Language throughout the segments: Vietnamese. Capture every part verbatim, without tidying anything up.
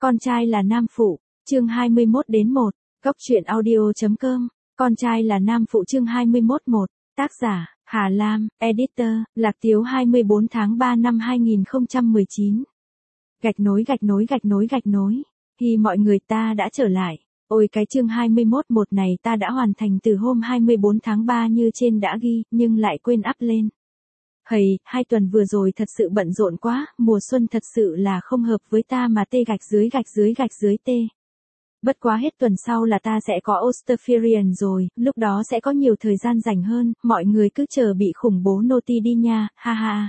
Con trai là nam phụ, chương hai mươi mốt đến một, Góc truyện audio.com, Con trai là nam phụ chương hai mươi mốt một, tác giả, Hà Lam, editor, Lạc Tiếu hai mươi bốn tháng ba năm hai nghìn không trăm mười chín. Gạch nối gạch nối gạch nối gạch nối, thì mọi người ta đã trở lại. Ôi cái chương hai mươi mốt một này ta đã hoàn thành từ hôm hai mươi bốn tháng ba như trên đã ghi, nhưng lại quên up lên. Hầy, hai tuần vừa rồi thật sự bận rộn quá, mùa xuân thật sự là không hợp với ta mà tê gạch dưới gạch dưới gạch dưới tê. Bất quá hết tuần sau là ta sẽ có Osterferian rồi, lúc đó sẽ có nhiều thời gian rảnh hơn, mọi người cứ chờ bị khủng bố noti đi nha, ha ha.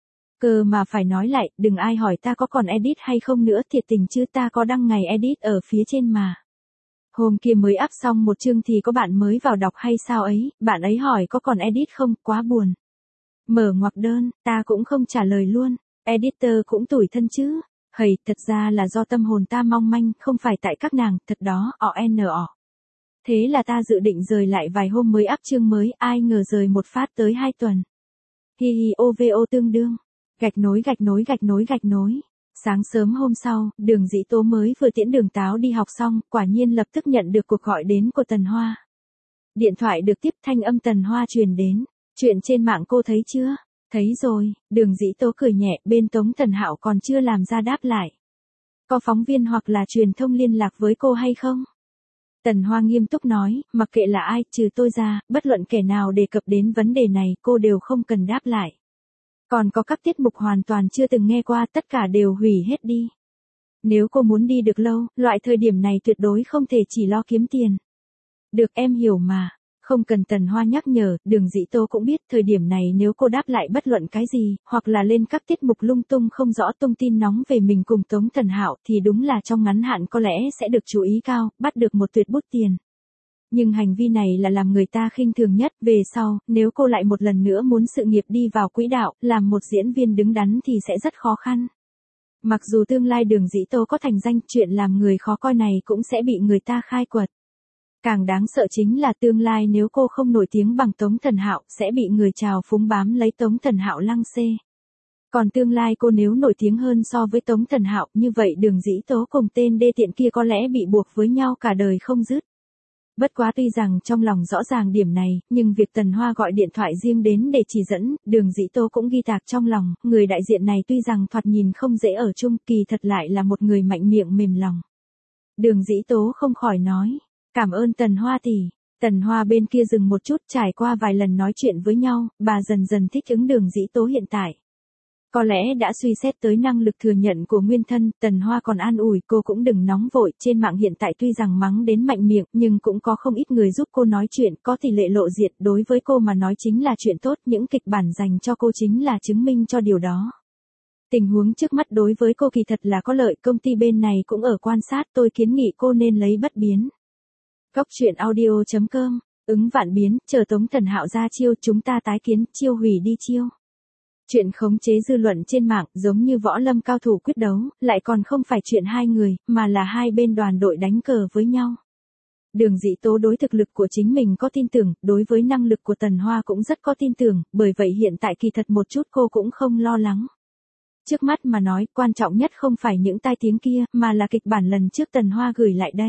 Cơ mà phải nói lại, đừng ai hỏi ta có còn edit hay không nữa, thiệt tình chứ ta có đăng ngày edit ở phía trên mà. Hôm kia mới up xong một chương thì có bạn mới vào đọc hay sao ấy, bạn ấy hỏi có còn edit không, quá buồn. Mở ngoặc đơn, ta cũng không trả lời luôn, editor cũng tủi thân chứ. Hầy, thật ra là do tâm hồn ta mong manh, không phải tại các nàng, thật đó, o n o. Thế là ta dự định rời lại vài hôm mới up chương mới, ai ngờ rời một phát tới hai tuần. Hi hi ovo tương đương, gạch nối gạch nối gạch nối gạch nối. Sáng sớm hôm sau, Đường Dĩ Tố mới vừa tiễn Đường Táo đi học xong, quả nhiên lập tức nhận được cuộc gọi đến của Tần Hoa. Điện thoại được tiếp, thanh âm Tần Hoa truyền đến. Chuyện trên mạng cô thấy chưa? Thấy rồi, Đường Dĩ Tố cười nhẹ, bên Tống Thần Hạo còn chưa làm ra đáp lại. Có phóng viên hoặc là truyền thông liên lạc với cô hay không? Tần Hoa nghiêm túc nói, mặc kệ là ai, trừ tôi ra, bất luận kẻ nào đề cập đến vấn đề này, cô đều không cần đáp lại. Còn có các tiết mục hoàn toàn chưa từng nghe qua, tất cả đều hủy hết đi. Nếu cô muốn đi được lâu, loại thời điểm này tuyệt đối không thể chỉ lo kiếm tiền. Được, em hiểu mà. Không cần Tần Hoa nhắc nhở, Đường Dĩ Tố cũng biết thời điểm này nếu cô đáp lại bất luận cái gì, hoặc là lên các tiết mục lung tung không rõ thông tin nóng về mình cùng Tống Thần Hạo thì đúng là trong ngắn hạn có lẽ sẽ được chú ý cao, bắt được một tuyệt bút tiền. Nhưng hành vi này là làm người ta khinh thường nhất, về sau, nếu cô lại một lần nữa muốn sự nghiệp đi vào quỹ đạo, làm một diễn viên đứng đắn thì sẽ rất khó khăn. Mặc dù tương lai Đường Dĩ Tố có thành danh, chuyện làm người khó coi này cũng sẽ bị người ta khai quật. Càng đáng sợ chính là tương lai nếu cô không nổi tiếng bằng Tống Thần Hạo, sẽ bị người trào phúng bám lấy Tống Thần Hạo lăng xê. Còn tương lai cô nếu nổi tiếng hơn so với Tống Thần Hạo, như vậy Đường Dĩ Tố cùng tên đê tiện kia có lẽ bị buộc với nhau cả đời không dứt. Bất quá tuy rằng trong lòng rõ ràng điểm này, nhưng việc Tần Hoa gọi điện thoại riêng đến để chỉ dẫn, Đường Dĩ Tố cũng ghi tạc trong lòng, người đại diện này tuy rằng thoạt nhìn không dễ ở chung, kỳ thật lại là một người mạnh miệng mềm lòng. Đường Dĩ Tố không khỏi nói. Cảm ơn Tần Hoa tỷ. Tần Hoa bên kia dừng một chút, trải qua vài lần nói chuyện với nhau, bà dần dần thích ứng Đường Dĩ Tố hiện tại. Có lẽ đã suy xét tới năng lực thừa nhận của nguyên thân, Tần Hoa còn an ủi cô cũng đừng nóng vội, trên mạng hiện tại tuy rằng mắng đến mạnh miệng, nhưng cũng có không ít người giúp cô nói chuyện, có tỷ lệ lộ diện, đối với cô mà nói chính là chuyện tốt, những kịch bản dành cho cô chính là chứng minh cho điều đó. Tình huống trước mắt đối với cô kỳ thật là có lợi, công ty bên này cũng ở quan sát, tôi kiến nghị cô nên lấy bất biến. Góc truyện audio.com, ứng vạn biến, chờ Tống Thần Hạo ra chiêu, chúng ta tái kiến, chiêu hủy đi chiêu. Chuyện khống chế dư luận trên mạng, giống như võ lâm cao thủ quyết đấu, lại còn không phải chuyện hai người, mà là hai bên đoàn đội đánh cờ với nhau. Đường Dĩ Tố đối thực lực của chính mình có tin tưởng, đối với năng lực của Tần Hoa cũng rất có tin tưởng, bởi vậy hiện tại kỳ thật một chút cô cũng không lo lắng. Trước mắt mà nói, quan trọng nhất không phải những tai tiếng kia, mà là kịch bản lần trước Tần Hoa gửi lại đây.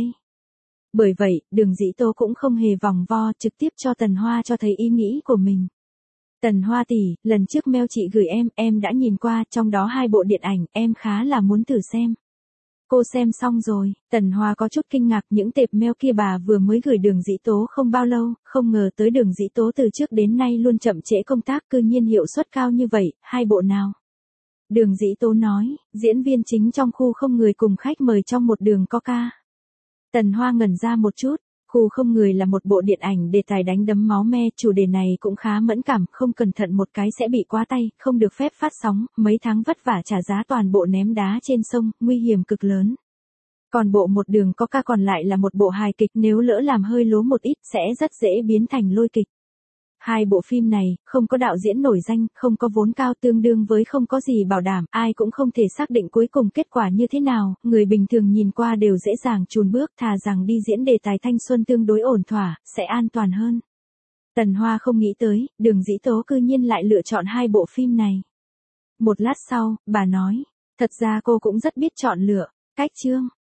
Bởi vậy, Đường Dĩ Tố cũng không hề vòng vo, trực tiếp cho Tần Hoa cho thấy ý nghĩ của mình. Tần Hoa tỷ, lần trước mail chị gửi em, em đã nhìn qua, trong đó hai bộ điện ảnh, em khá là muốn thử xem. Cô xem xong rồi, Tần Hoa có chút kinh ngạc, những tệp mail kia bà vừa mới gửi Đường Dĩ Tố không bao lâu, không ngờ tới Đường Dĩ Tố từ trước đến nay luôn chậm trễ công tác, cư nhiên hiệu suất cao như vậy, hai bộ nào? Đường Dĩ Tố nói, diễn viên chính trong khu không người cùng khách mời trong một đường Coca. Tần Hoa ngẩn ra một chút, khu không người là một bộ điện ảnh đề tài đánh đấm máu me, chủ đề này cũng khá mẫn cảm, không cẩn thận một cái sẽ bị quá tay, không được phép phát sóng, mấy tháng vất vả trả giá toàn bộ ném đá trên sông, nguy hiểm cực lớn. Còn bộ một đường Coca còn lại là một bộ hài kịch, nếu lỡ làm hơi lố một ít sẽ rất dễ biến thành lôi kịch. Hai bộ phim này, không có đạo diễn nổi danh, không có vốn cao, tương đương với không có gì bảo đảm, ai cũng không thể xác định cuối cùng kết quả như thế nào, người bình thường nhìn qua đều dễ dàng chùn bước, thà rằng đi diễn đề tài thanh xuân tương đối ổn thỏa, sẽ an toàn hơn. Tần Hoa không nghĩ tới, Đường Dĩ Tố cư nhiên lại lựa chọn hai bộ phim này. Một lát sau, bà nói, thật ra cô cũng rất biết chọn lựa, cách chương.